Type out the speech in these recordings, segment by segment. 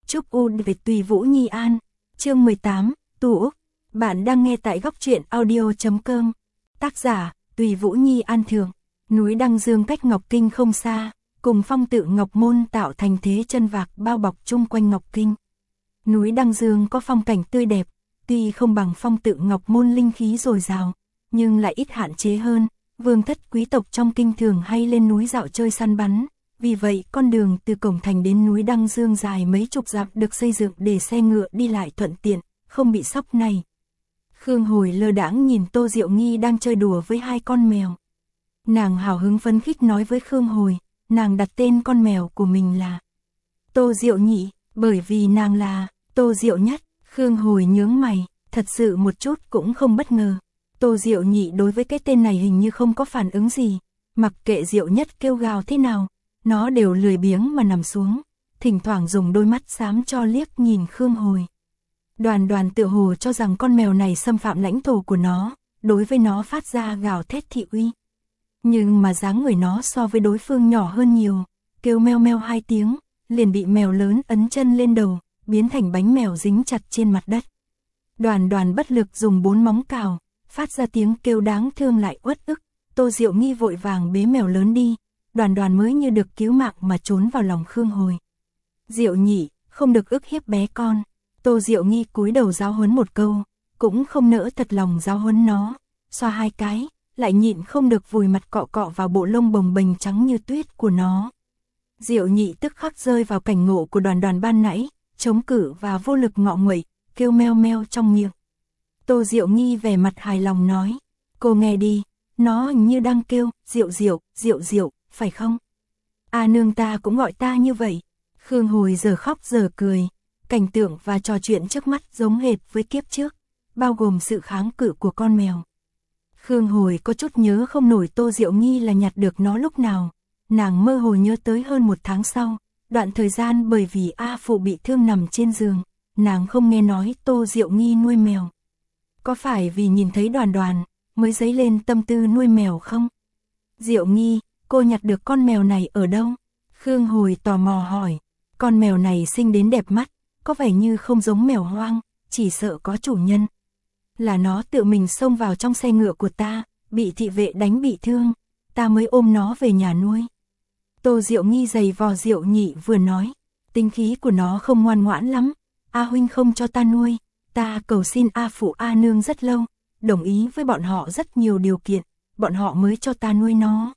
Chúc U về Tùy Vũ Nhi An. Chương 18, Tu Úc. Bạn đang nghe tại góc truyện audio.com. Tác giả, Tùy Vũ Nhi An Thường. Núi Đăng Dương cách Ngọc Kinh không xa, cùng phong tự Ngọc Môn tạo thành thế chân vạc bao bọc chung quanh Ngọc Kinh. Núi Đăng Dương có phong cảnh tươi đẹp, tuy không bằng phong tự Ngọc Môn linh khí dồi dào, nhưng lại ít hạn chế hơn. Vương thất quý tộc trong kinh thường hay lên núi dạo chơi săn bắn. Vì vậy, con đường từ cổng thành đến núi Đăng Dương dài mấy chục dặm được xây dựng để xe ngựa đi lại thuận tiện, không bị sóc này. Khương Hồi lơ đãng nhìn Tô Diệu Nghi đang chơi đùa với hai con mèo. Nàng hào hứng phấn khích nói với Khương Hồi, nàng đặt tên con mèo của mình là Tô Diệu Nhị, bởi vì nàng là Tô Diệu Nhất. Khương Hồi nhướng mày, thật sự một chút cũng không bất ngờ. Tô Diệu Nhị đối với cái tên này hình như không có phản ứng gì, mặc kệ Diệu Nhất kêu gào thế nào, nó đều lười biếng mà nằm xuống, thỉnh thoảng dùng đôi mắt xám cho liếc nhìn Khương Hồi. Đoàn Đoàn tự hồ cho rằng con mèo này xâm phạm lãnh thổ của nó, đối với nó phát ra gào thét thị uy. Nhưng mà dáng người nó so với đối phương nhỏ hơn nhiều, kêu meo meo 2 tiếng, liền bị mèo lớn ấn chân lên đầu, biến thành bánh mèo dính chặt trên mặt đất. Đoàn Đoàn bất lực dùng 4 móng cào, phát ra tiếng kêu đáng thương lại uất ức. Tô Diệu Nghi vội vàng bế mèo lớn đi, Đoàn Đoàn mới như được cứu mạng mà trốn vào lòng Khương Hồi. Diệu Nhị, không được ức hiếp bé con. Tô Diệu Nghi cúi đầu giáo huấn một câu, cũng không nỡ thật lòng giáo huấn nó, xoa 2 cái, lại nhịn không được vùi mặt cọ cọ vào bộ lông bồng bềnh trắng như tuyết của nó. Diệu Nhị tức khắc rơi vào cảnh ngộ của Đoàn Đoàn ban nãy, chống cự và vô lực ngọ nguậy, kêu meo meo trong miệng. Tô Diệu Nghi vẻ mặt hài lòng nói, cô nghe đi, nó hình như đang kêu, Diệu Diệu, Diệu Diệu, phải không? À nương ta cũng gọi ta như vậy. Khương Hồi giờ khóc giờ cười, cảnh tượng và trò chuyện trước mắt giống hệt với kiếp trước, bao gồm sự kháng cự của con mèo. Khương Hồi có chút nhớ không nổi Tô Diệu Nghi là nhặt được nó lúc nào, nàng mơ hồ nhớ tới hơn 1 tháng sau, đoạn thời gian bởi vì A Phụ bị thương nằm trên giường, nàng không nghe nói Tô Diệu Nghi nuôi mèo. Có phải vì nhìn thấy Đoàn Đoàn mới dấy lên tâm tư nuôi mèo không? Diệu Nghi, cô nhặt được con mèo này ở đâu? Khương Hồi tò mò hỏi, con mèo này xinh đến đẹp mắt, có vẻ như không giống mèo hoang, chỉ sợ có chủ nhân. Là nó tự mình xông vào trong xe ngựa của ta, bị thị vệ đánh bị thương, ta mới ôm nó về nhà nuôi. Tô Diệu Nghi giày vò Diệu Nhị vừa nói, tính khí của nó không ngoan ngoãn lắm, A huynh không cho ta nuôi, ta cầu xin A Phụ A Nương rất lâu, đồng ý với bọn họ rất nhiều điều kiện, bọn họ mới cho ta nuôi nó.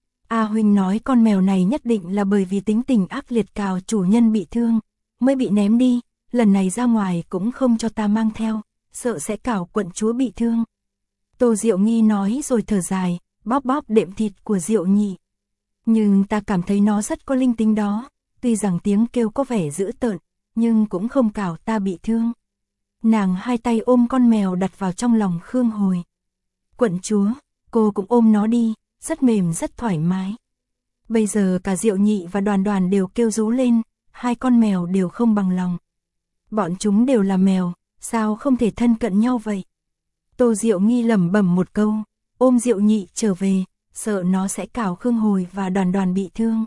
A huynh nói con mèo này nhất định là bởi vì tính tình ác liệt cào chủ nhân bị thương, mới bị ném đi, lần này ra ngoài cũng không cho ta mang theo, sợ sẽ cào quận chúa bị thương. Tô Diệu Nghi nói rồi thở dài, bóp bóp đệm thịt của Diệu Nhị. Nhưng ta cảm thấy nó rất có linh tính đó, tuy rằng tiếng kêu có vẻ dữ tợn, nhưng cũng không cào ta bị thương. Nàng 2 tay ôm con mèo đặt vào trong lòng Khương Hồi. Quận chúa, cô cũng ôm nó đi, rất mềm rất thoải mái. Bây giờ cả Diệu Nhị và Đoàn Đoàn đều kêu rú lên, 2 con mèo đều không bằng lòng. Bọn chúng đều là mèo, sao không thể thân cận nhau vậy? Tô Diệu Nghi lẩm bẩm một câu, ôm Diệu Nhị trở về, sợ nó sẽ cào Khương Hồi và Đoàn Đoàn bị thương.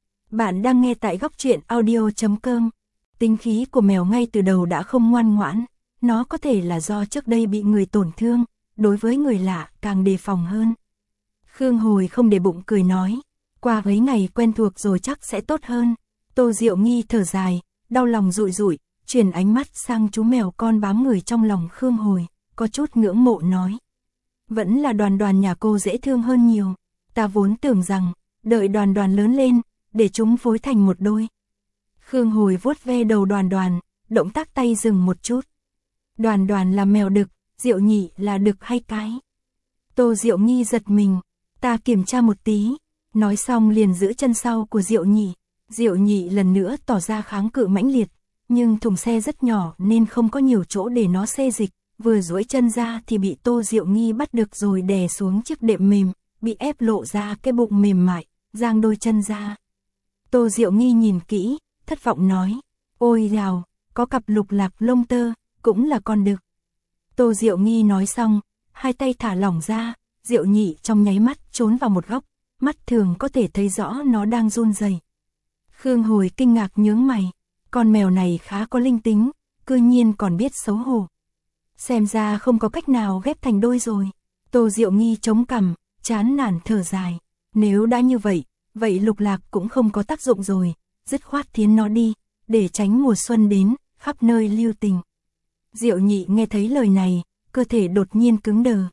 Bạn đang nghe tại góc truyện audio.com. Tính khí của mèo ngay từ đầu đã không ngoan ngoãn, nó có thể là do trước đây bị người tổn thương, đối với người lạ càng đề phòng hơn. Khương Hồi không để bụng cười nói, qua mấy ngày quen thuộc rồi chắc sẽ tốt hơn. Tô Diệu Nghi thở dài, đau lòng rụi rụi, chuyển ánh mắt sang chú mèo con bám người trong lòng Khương Hồi, có chút ngưỡng mộ nói. Vẫn là Đoàn Đoàn nhà cô dễ thương hơn nhiều, ta vốn tưởng rằng, đợi Đoàn Đoàn lớn lên, để chúng phối thành một đôi. Khương Hồi vuốt ve đầu Đoàn Đoàn, động tác tay dừng một chút. Đoàn Đoàn là mèo đực, Diệu Nhị là đực hay cái? Tô Diệu Nghi giật mình, ta kiểm tra một tí, nói xong liền giữ chân sau của Diệu Nhị. Diệu Nhị lần nữa tỏ ra kháng cự mãnh liệt, nhưng thùng xe rất nhỏ nên không có nhiều chỗ để nó xê dịch, vừa duỗi chân ra thì bị Tô Diệu Nghi bắt được rồi đè xuống chiếc đệm mềm, bị ép lộ ra cái bụng mềm mại, giang đôi chân ra. Tô Diệu Nghi nhìn kỹ, thất vọng nói, ôi dào, có cặp lục lạc lông tơ, cũng là con đực. Tô Diệu Nghi nói xong, 2 tay thả lỏng ra, Diệu Nhị trong nháy mắt trốn vào một góc, mắt thường có thể thấy rõ nó đang run rẩy. Khương Hồi kinh ngạc nhướng mày, con mèo này khá có linh tính, cư nhiên còn biết xấu hổ. Xem ra không có cách nào ghép thành đôi rồi. Tô Diệu Nghi chống cằm, chán nản thở dài. Nếu đã như vậy, vậy Lục Lạc cũng không có tác dụng rồi, dứt khoát thiến nó đi, để tránh mùa xuân đến, khắp nơi lưu tình. Diệu Nhị nghe thấy lời này, cơ thể đột nhiên cứng đờ.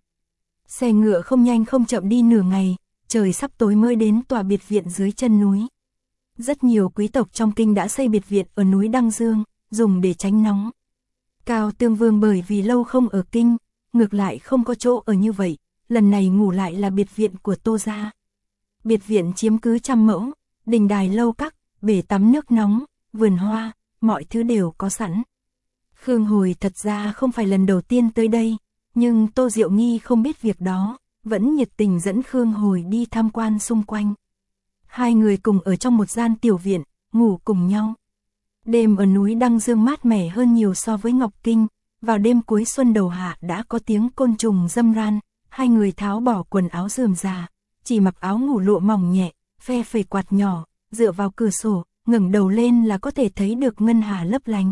Xe ngựa không nhanh không chậm đi nửa ngày, trời sắp tối mới đến tòa biệt viện dưới chân núi. Rất nhiều quý tộc trong kinh đã xây biệt viện ở núi Đăng Dương, dùng để tránh nóng. Cao Tương Vương bởi vì lâu không ở kinh, ngược lại không có chỗ ở như vậy, lần này ngủ lại là biệt viện của Tô gia. Biệt viện chiếm cứ 100 mẫu, đình đài lâu các, bể tắm nước nóng, vườn hoa, mọi thứ đều có sẵn. Khương Hồi thật ra không phải lần đầu tiên tới đây, nhưng Tô Diệu Nghi không biết việc đó, vẫn nhiệt tình dẫn Khương Hồi đi tham quan xung quanh. Hai người cùng ở trong một gian tiểu viện, ngủ cùng nhau. Đêm ở núi Đăng Dương mát mẻ hơn nhiều so với Ngọc Kinh, vào đêm cuối xuân đầu hạ đã có tiếng côn trùng râm ran, hai người tháo bỏ quần áo rườm rà, chỉ mặc áo ngủ lụa mỏng nhẹ, phe phẩy quạt nhỏ, dựa vào cửa sổ, ngẩng đầu lên là có thể thấy được ngân hà lấp lánh.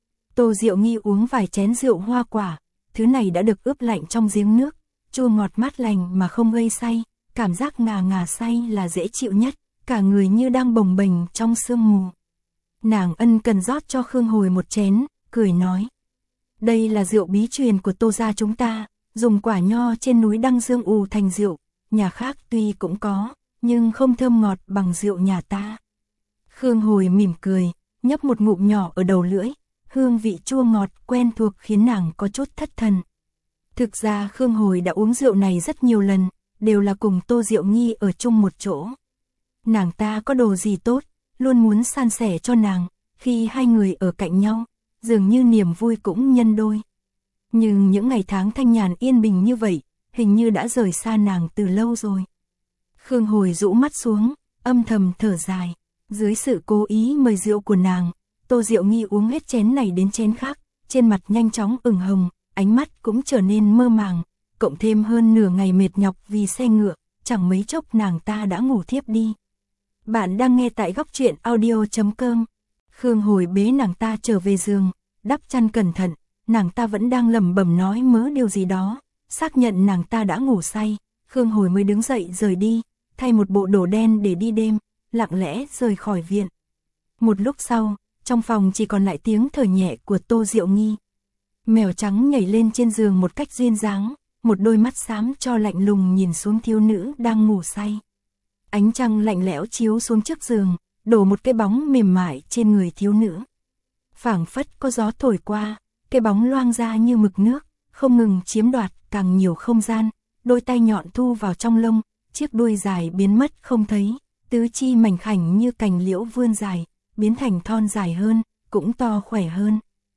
Tô Diệu Nghi uống vài chén rượu hoa quả, thứ này đã được ướp lạnh trong giếng nước, chua ngọt mát lành mà không gây say, cảm giác ngà ngà say là dễ chịu nhất, cả người như đang bồng bềnh trong sương mù. Nàng ân cần rót cho Khương Hồi một chén, cười nói. Đây là rượu bí truyền của Tô gia chúng ta, dùng quả nho trên núi Đăng Dương ủ thành rượu, nhà khác tuy cũng có, nhưng không thơm ngọt bằng rượu nhà ta. Khương Hồi mỉm cười, nhấp một ngụm nhỏ ở đầu lưỡi, hương vị chua ngọt quen thuộc khiến nàng có chút thất thần. Thực ra Khương Hồi đã uống rượu này rất nhiều lần, đều là cùng Tô Diệu Nghi ở chung một chỗ. Nàng ta có đồ gì tốt, luôn muốn san sẻ cho nàng, khi hai người ở cạnh nhau, dường như niềm vui cũng nhân đôi. Nhưng những ngày tháng thanh nhàn yên bình như vậy, hình như đã rời xa nàng từ lâu rồi. Khương Hồi rũ mắt xuống, âm thầm thở dài, dưới sự cố ý mời rượu của nàng, Tô Diệu Nghi uống hết chén này đến chén khác, trên mặt nhanh chóng ửng hồng, ánh mắt cũng trở nên mơ màng, cộng thêm hơn nửa ngày mệt nhọc vì xe ngựa, chẳng mấy chốc nàng ta đã ngủ thiếp đi. Bạn đang nghe tại góc truyện audio.com. Khương Hồi bế nàng ta trở về giường, đắp chăn cẩn thận, nàng ta vẫn đang lẩm bẩm nói mớ điều gì đó, xác nhận nàng ta đã ngủ say, Khương Hồi mới đứng dậy rời đi, thay một bộ đồ đen để đi đêm, lặng lẽ rời khỏi viện. Một lúc sau, trong phòng chỉ còn lại tiếng thở nhẹ của Tô Diệu Nghi. Mèo trắng nhảy lên trên giường một cách duyên dáng, một đôi mắt xám cho lạnh lùng nhìn xuống thiếu nữ đang ngủ say. Ánh trăng lạnh lẽo chiếu xuống trước giường, đổ một cái bóng mềm mại trên người thiếu nữ. Phảng phất có gió thổi qua, cái bóng loang ra như mực nước, không ngừng chiếm đoạt càng nhiều không gian, đôi tay nhọn thu vào trong lông, chiếc đuôi dài biến mất không thấy, tứ chi mảnh khảnh như cành liễu vươn dài, biến thành thon dài hơn, cũng to khỏe hơn.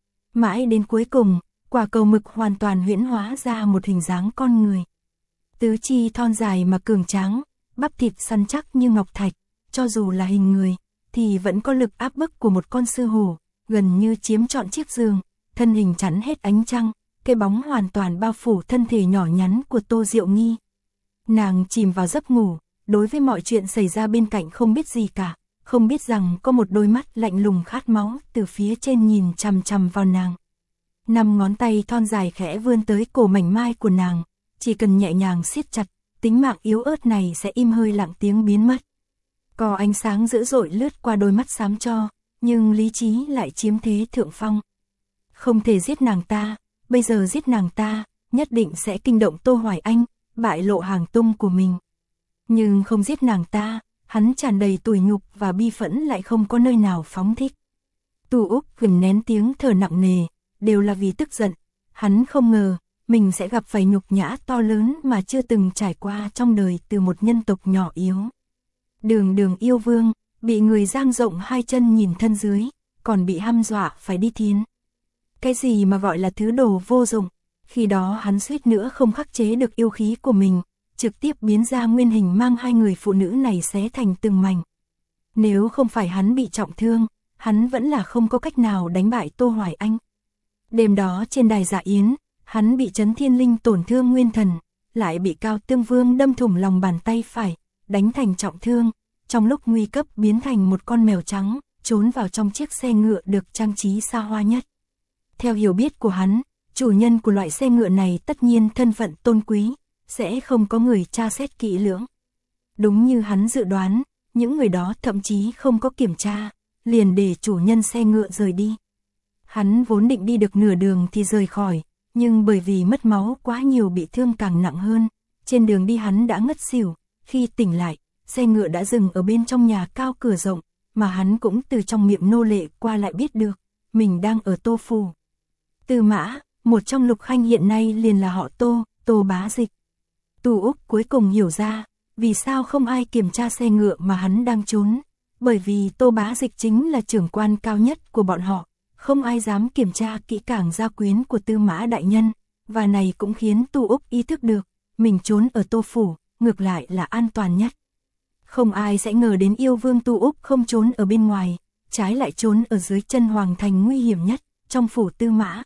Mãi đến cuối cùng, quả cầu mực hoàn toàn huyễn hóa ra một hình dáng con người. Tứ chi thon dài mà cường tráng, bắp thịt săn chắc như ngọc thạch, cho dù là hình người, thì vẫn có lực áp bức của một con sư hổ, gần như chiếm trọn chiếc giường, thân hình chắn hết ánh trăng, cái bóng hoàn toàn bao phủ thân thể nhỏ nhắn của Tô Diệu Nghi. Nàng chìm vào giấc ngủ, đối với mọi chuyện xảy ra bên cạnh không biết gì cả, không biết rằng có một đôi mắt lạnh lùng khát máu từ phía trên nhìn chằm chằm vào nàng. 5 ngón tay thon dài khẽ vươn tới cổ mảnh mai của nàng, chỉ cần nhẹ nhàng siết chặt, tính mạng yếu ớt này sẽ im hơi lặng tiếng biến mất. Có ánh sáng dữ dội lướt qua đôi mắt xám cho, nhưng lý trí lại chiếm thế thượng phong. Không thể giết nàng ta, bây giờ giết nàng ta, nhất định sẽ kinh động Tô Hoài Anh, bại lộ hàng tung của mình. Nhưng không giết nàng ta, hắn tràn đầy tủi nhục và bi phẫn lại không có nơi nào phóng thích. Tu Úc kìm nén tiếng thở nặng nề, đều là vì tức giận, hắn không ngờ, mình sẽ gặp phải nhục nhã to lớn mà chưa từng trải qua trong đời từ một nhân tộc nhỏ yếu. Đường yêu vương, bị người dang rộng hai chân nhìn thân dưới, còn bị hăm dọa phải đi thiến. Cái gì mà gọi là thứ đồ vô dụng, khi đó hắn suýt nữa không khắc chế được yêu khí của mình, trực tiếp biến ra nguyên hình mang hai người phụ nữ này xé thành từng mảnh. Nếu không phải hắn bị trọng thương, hắn vẫn là không có cách nào đánh bại Tô Hoài Anh. Đêm đó trên đài dạ yến, hắn bị Trấn Thiên Linh tổn thương nguyên thần, lại bị Cao Tương Vương đâm thủng lòng bàn tay phải, đánh thành trọng thương, trong lúc nguy cấp biến thành một con mèo trắng, trốn vào trong chiếc xe ngựa được trang trí xa hoa nhất. Theo hiểu biết của hắn, chủ nhân của loại xe ngựa này tất nhiên thân phận tôn quý, sẽ không có người tra xét kỹ lưỡng. Đúng như hắn dự đoán, những người đó thậm chí không có kiểm tra, liền để chủ nhân xe ngựa rời đi. Hắn vốn định đi được nửa đường thì rời khỏi, nhưng bởi vì mất máu quá nhiều bị thương càng nặng hơn, trên đường đi hắn đã ngất xỉu, khi tỉnh lại, xe ngựa đã dừng ở bên trong nhà cao cửa rộng, mà hắn cũng từ trong miệng nô lệ qua lại biết được, mình đang ở Tô Phủ. Tư Mã, một trong Lục Khanh hiện nay liền là họ Tô, Tô Bá Dịch. Tu Úc cuối cùng hiểu ra, vì sao không ai kiểm tra xe ngựa mà hắn đang trốn, bởi vì Tô Bá Dịch chính là trưởng quan cao nhất của bọn họ, không ai dám kiểm tra kỹ càng gia quyến của Tư Mã đại nhân, và này cũng khiến Tu Úc ý thức được, mình trốn ở Tô Phủ, ngược lại là an toàn nhất. Không ai sẽ ngờ đến yêu vương Tu Úc không trốn ở bên ngoài, trái lại trốn ở dưới chân hoàng thành nguy hiểm nhất, trong phủ Tư Mã.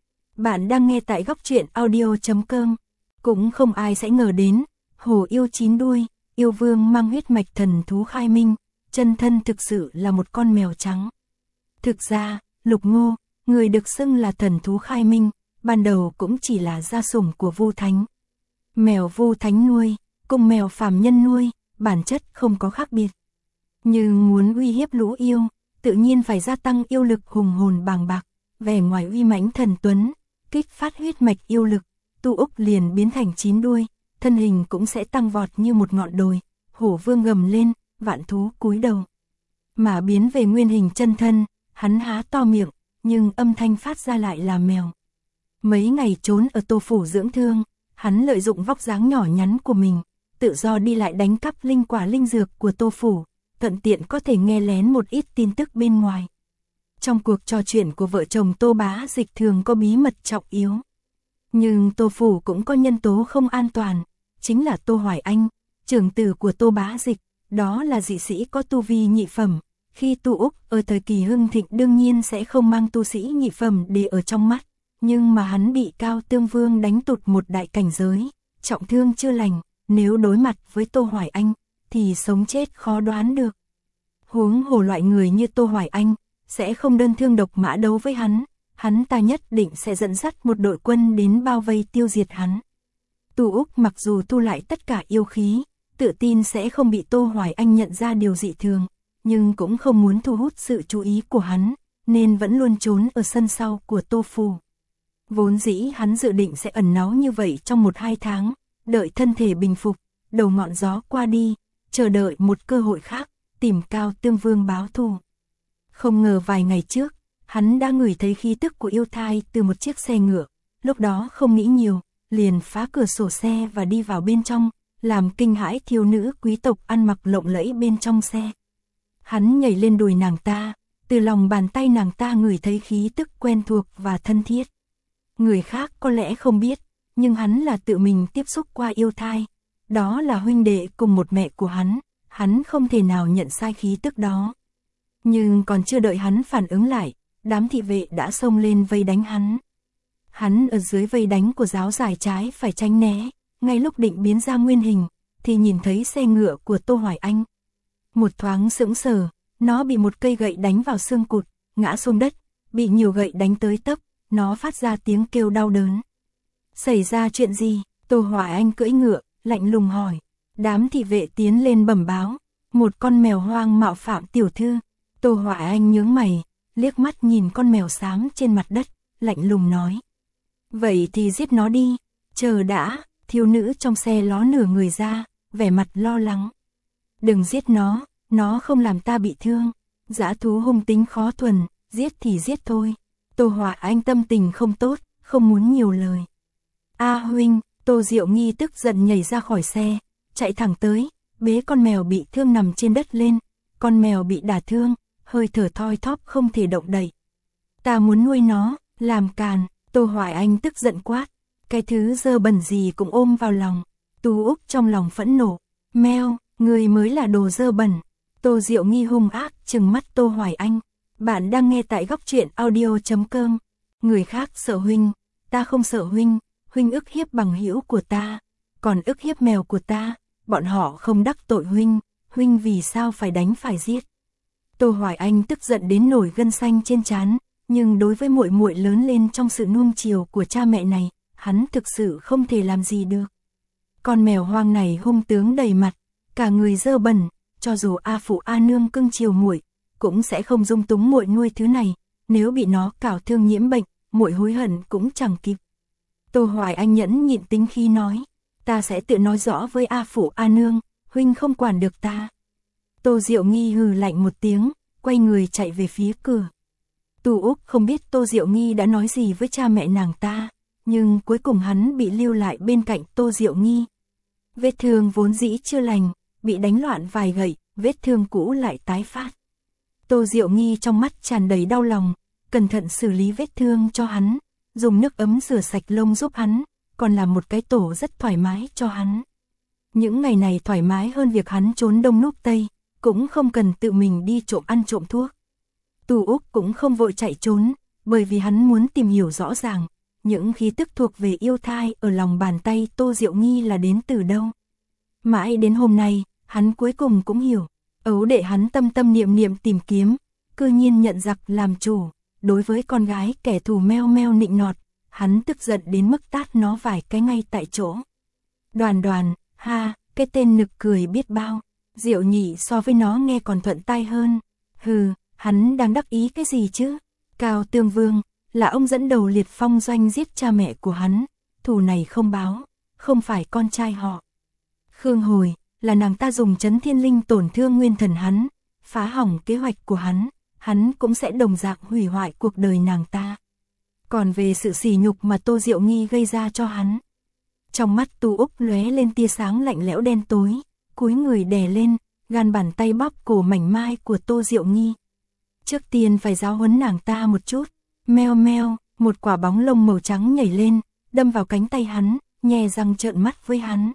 Bạn đang nghe tại góc truyện audio.com. Cũng không ai sẽ ngờ đến, hổ yêu 9 đuôi, yêu vương mang huyết mạch thần thú khai minh, chân thân thực sự là một con mèo trắng. Thực ra, Lục Ngô, người được xưng là thần thú khai minh, ban đầu cũng chỉ là gia sủng của Vu Thánh. Mèo Vu Thánh nuôi, cùng mèo phàm nhân nuôi, bản chất không có khác biệt. Nhưng muốn uy hiếp lũ yêu, tự nhiên phải gia tăng yêu lực hùng hồn bàng bạc, vẻ ngoài uy mãnh thần tuấn, kích phát huyết mạch yêu lực, Tu Úc liền biến thành 9 đuôi, thân hình cũng sẽ tăng vọt như một ngọn đồi, hổ vương gầm lên, vạn thú cúi đầu. Mà biến về nguyên hình chân thân, hắn há to miệng, nhưng âm thanh phát ra lại là mèo. Mấy ngày trốn ở Tô Phủ dưỡng thương, hắn lợi dụng vóc dáng nhỏ nhắn của mình, tự do đi lại đánh cắp linh quả linh dược của Tô Phủ, thuận tiện có thể nghe lén một ít tin tức bên ngoài. Trong cuộc trò chuyện của vợ chồng Tô Bá Dịch thường có bí mật trọng yếu. Nhưng Tô Phủ cũng có nhân tố không an toàn, chính là Tô Hoài Anh, trưởng tử của Tô Bá Dịch, đó là dị sĩ có tu vi nhị phẩm. Khi Tu Úc ở thời kỳ hưng thịnh đương nhiên sẽ không mang tu sĩ nhị phẩm để ở trong mắt, nhưng mà hắn bị Cao Tương Vương đánh tụt một đại cảnh giới, trọng thương chưa lành, nếu đối mặt với Tô Hoài Anh, thì sống chết khó đoán được. Huống hồ loại người như Tô Hoài Anh, sẽ không đơn thương độc mã đấu với hắn ta nhất định sẽ dẫn dắt một đội quân đến bao vây tiêu diệt hắn. Tu Úc mặc dù thu lại tất cả yêu khí, tự tin sẽ không bị Tô Hoài Anh nhận ra điều dị thường, nhưng cũng không muốn thu hút sự chú ý của hắn, nên vẫn luôn trốn ở sân sau của Tô Phủ. Vốn dĩ hắn dự định sẽ ẩn náu như vậy trong 1-2 tháng, đợi thân thể bình phục, đầu ngọn gió qua đi, chờ đợi một cơ hội khác, tìm Cao Tương Vương báo thù. Không ngờ vài ngày trước, hắn đã ngửi thấy khí tức của yêu thai từ một chiếc xe ngựa, lúc đó không nghĩ nhiều, liền phá cửa sổ xe và đi vào bên trong, làm kinh hãi thiếu nữ quý tộc ăn mặc lộng lẫy bên trong xe. Hắn nhảy lên đùi nàng ta, từ lòng bàn tay nàng ta ngửi thấy khí tức quen thuộc và thân thiết. Người khác có lẽ không biết, nhưng hắn là tự mình tiếp xúc qua yêu thai, đó là huynh đệ cùng một mẹ của hắn không thể nào nhận sai khí tức đó. Nhưng còn chưa đợi hắn phản ứng lại, đám thị vệ đã xông lên vây đánh hắn. Hắn ở dưới vây đánh của giáo giải trái phải tránh né, ngay lúc định biến ra nguyên hình, thì nhìn thấy xe ngựa của Tô Hoài Anh. Một thoáng sững sờ, nó bị một cây gậy đánh vào xương cụt, ngã xuống đất, bị nhiều gậy đánh tới tấp, nó phát ra tiếng kêu đau đớn. Xảy ra chuyện gì? Tô Hoài Anh cưỡi ngựa, lạnh lùng hỏi. Đám thị vệ tiến lên bẩm báo, một con mèo hoang mạo phạm tiểu thư. Tô Hoài Anh nhướng mày, liếc mắt nhìn con mèo xám trên mặt đất, lạnh lùng nói. Vậy thì giết nó đi, chờ đã, thiếu nữ trong xe ló nửa người ra, vẻ mặt lo lắng. Đừng giết nó không làm ta bị thương, dã thú hung tính khó thuần, giết thì giết thôi. Tô Hoài Anh tâm tình không tốt, không muốn nhiều lời. A huynh, Tô Diệu Nghi tức giận nhảy ra khỏi xe, chạy thẳng tới, bế con mèo bị thương nằm trên đất lên, con mèo bị đả thương, hơi thở thoi thóp không thể động đậy. Ta muốn nuôi nó, làm càn, Tô Hoài Anh tức giận quát, cái thứ dơ bẩn gì cũng ôm vào lòng. Tu Úc trong lòng phẫn nộ, meo, người mới là đồ dơ bẩn. Tô Diệu Nghi hung ác trừng mắt Tô Hoài Anh. Bạn đang nghe tại góc truyện audio.com. Người khác sợ huynh, ta không sợ huynh, huynh ức hiếp bằng hữu của ta, còn ức hiếp mèo của ta, bọn họ không đắc tội huynh, huynh vì sao phải đánh phải giết. Tô Hoài Anh tức giận đến nổi gân xanh trên trán, nhưng đối với muội muội lớn lên trong sự nuông chiều của cha mẹ này, hắn thực sự không thể làm gì được. Con mèo hoang này hung tướng đầy mặt, cả người dơ bẩn, cho dù A phụ A nương cưng chiều muội, cũng sẽ không dung túng muội nuôi thứ này, nếu bị nó cào thương nhiễm bệnh, muội hối hận cũng chẳng kịp. Tô Hoài Anh nhẫn nhịn tính khí nói, ta sẽ tự nói rõ với A phụ A nương, huynh không quản được ta. Tô Diệu Nghi hừ lạnh một tiếng, quay người chạy về phía cửa. Tu Úc không biết Tô Diệu Nghi đã nói gì với cha mẹ nàng ta, nhưng cuối cùng hắn bị lưu lại bên cạnh Tô Diệu Nghi. Vết thương vốn dĩ chưa lành, bị đánh loạn vài gậy, vết thương cũ lại tái phát. Tô Diệu Nghi trong mắt tràn đầy đau lòng, cẩn thận xử lý vết thương cho hắn, dùng nước ấm rửa sạch lông giúp hắn, còn làm một cái tổ rất thoải mái cho hắn. Những ngày này thoải mái hơn việc hắn trốn đông núp tây, cũng không cần tự mình đi trộm ăn trộm thuốc. Tu Úc cũng không vội chạy trốn, bởi vì hắn muốn tìm hiểu rõ ràng, những khí tức thuộc về yêu thai ở lòng bàn tay Tô Diệu Nghi là đến từ đâu. Mãi đến hôm nay, hắn cuối cùng cũng hiểu, ấu đệ hắn tâm tâm niệm niệm tìm kiếm, cư nhiên nhận giặc làm chủ, đối với con gái kẻ thù meo meo nịnh nọt, hắn tức giận đến mức tát nó vài cái ngay tại chỗ. Đoàn Đoàn, ha, cái tên nực cười biết bao, Diệu Nhị so với nó nghe còn thuận tai hơn. Hừ, hắn đang đắc ý cái gì chứ? Cao Tương Vương, là ông dẫn đầu Liệt Phong Doanh giết cha mẹ của hắn, thù này không báo, không phải con trai họ. Khương Hồi, là nàng ta dùng Chấn Thiên Linh tổn thương nguyên thần hắn, phá hỏng kế hoạch của hắn cũng sẽ đồng dạng hủy hoại cuộc đời nàng ta. Còn về sự sỉ nhục mà Tô Diệu Nghi gây ra cho hắn, trong mắt Tu Úc lóe lên tia sáng lạnh lẽo đen tối, cúi người đè lên, gan bàn tay bóp cổ mảnh mai của Tô Diệu Nghi. Trước tiên phải giáo huấn nàng ta một chút. Meo meo, một quả bóng lông màu trắng nhảy lên, đâm vào cánh tay hắn, nhe răng trợn mắt với hắn.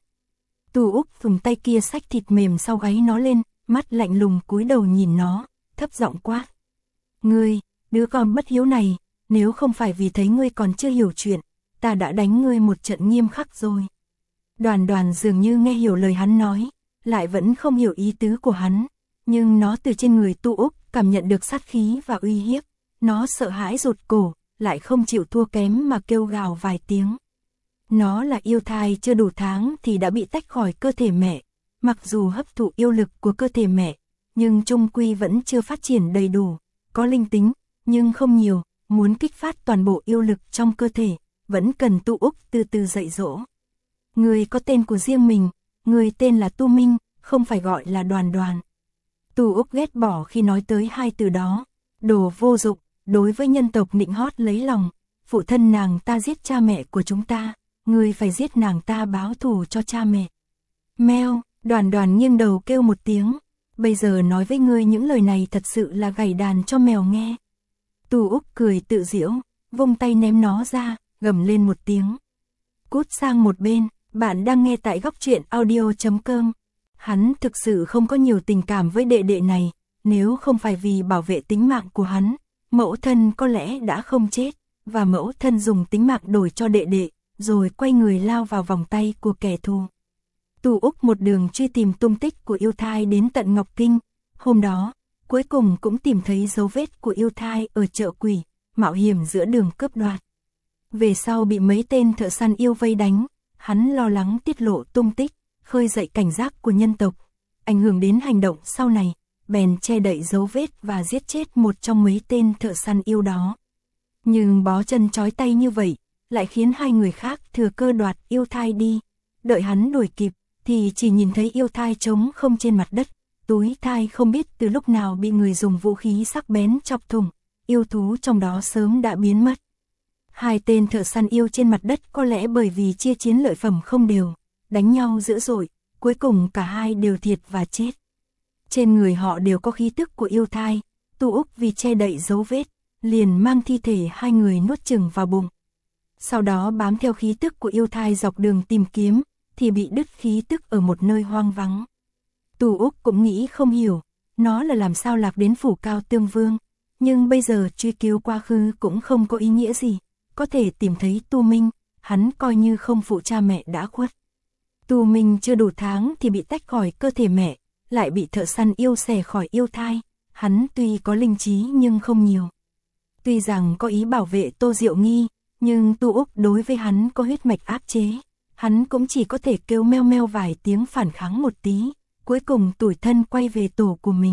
Tu Úc dùng tay kia xách thịt mềm sau gáy nó lên, mắt lạnh lùng cúi đầu nhìn nó, thấp giọng quát. Ngươi, đứa con bất hiếu này, nếu không phải vì thấy ngươi còn chưa hiểu chuyện, ta đã đánh ngươi một trận nghiêm khắc rồi. Đoàn Đoàn dường như nghe hiểu lời hắn nói, lại vẫn không hiểu ý tứ của hắn, nhưng nó từ trên người Tu Úc cảm nhận được sát khí và uy hiếp. Nó sợ hãi rụt cổ, lại không chịu thua kém mà kêu gào vài tiếng. Nó là yêu thai chưa đủ tháng thì đã bị tách khỏi cơ thể mẹ, mặc dù hấp thụ yêu lực của cơ thể mẹ, nhưng chung quy vẫn chưa phát triển đầy đủ, có linh tính, nhưng không nhiều, muốn kích phát toàn bộ yêu lực trong cơ thể, vẫn cần Tu Úc từ từ dạy dỗ. Người có tên của riêng mình, người tên là Tu Minh, không phải gọi là Đoàn Đoàn. Tu Úc ghét bỏ khi nói tới hai từ đó, đồ vô dụng. Đối với nhân tộc nịnh hót lấy lòng, phụ thân nàng ta giết cha mẹ của chúng ta, ngươi phải giết nàng ta báo thù cho cha mẹ. Meo, Đoàn Đoàn nghiêng đầu kêu một tiếng, bây giờ nói với ngươi những lời này thật sự là gảy đàn cho mèo nghe. Tu Úc cười tự giễu, vung tay ném nó ra, gầm lên một tiếng. Cút sang một bên, bạn đang nghe tại góc truyện audio.com. Hắn thực sự không có nhiều tình cảm với đệ đệ này, nếu không phải vì bảo vệ tính mạng của hắn, mẫu thân có lẽ đã không chết, và mẫu thân dùng tính mạng đổi cho đệ đệ, rồi quay người lao vào vòng tay của kẻ thù. Tu Úc một đường truy tìm tung tích của yêu thai đến tận Ngọc Kinh, hôm đó, cuối cùng cũng tìm thấy dấu vết của yêu thai ở chợ quỷ, mạo hiểm giữa đường cướp đoạt. Về sau bị mấy tên thợ săn yêu vây đánh, hắn lo lắng tiết lộ tung tích, khơi dậy cảnh giác của nhân tộc, ảnh hưởng đến hành động sau này. Bèn che đậy dấu vết và giết chết một trong mấy tên thợ săn yêu đó. Nhưng bó chân trói tay như vậy, lại khiến hai người khác thừa cơ đoạt yêu thai đi. Đợi hắn đuổi kịp, thì chỉ nhìn thấy yêu thai trống không trên mặt đất, túi thai không biết từ lúc nào bị người dùng vũ khí sắc bén chọc thủng, yêu thú trong đó sớm đã biến mất. Hai tên thợ săn yêu trên mặt đất có lẽ bởi vì chia chiến lợi phẩm không đều, đánh nhau dữ dội, cuối cùng cả hai đều thiệt và chết. Trên người họ đều có khí tức của yêu thai, Tu Úc vì che đậy dấu vết, liền mang thi thể hai người nuốt chửng vào bụng. Sau đó bám theo khí tức của yêu thai dọc đường tìm kiếm, thì bị đứt khí tức ở một nơi hoang vắng. Tu Úc cũng nghĩ không hiểu, nó là làm sao lạc đến phủ Cao Tương Vương, nhưng bây giờ truy cứu quá khứ cũng không có ý nghĩa gì, có thể tìm thấy Tu Minh, hắn coi như không phụ cha mẹ đã khuất. Tu Minh chưa đủ tháng thì bị tách khỏi cơ thể mẹ, lại bị thợ săn yêu xẻ khỏi yêu thai, hắn tuy có linh trí nhưng không nhiều. Tuy rằng có ý bảo vệ Tô Diệu Nghi, nhưng Tu Úc đối với hắn có huyết mạch áp chế, hắn cũng chỉ có thể kêu meo meo vài tiếng phản kháng một tí, cuối cùng tủi thân quay về tổ của mình.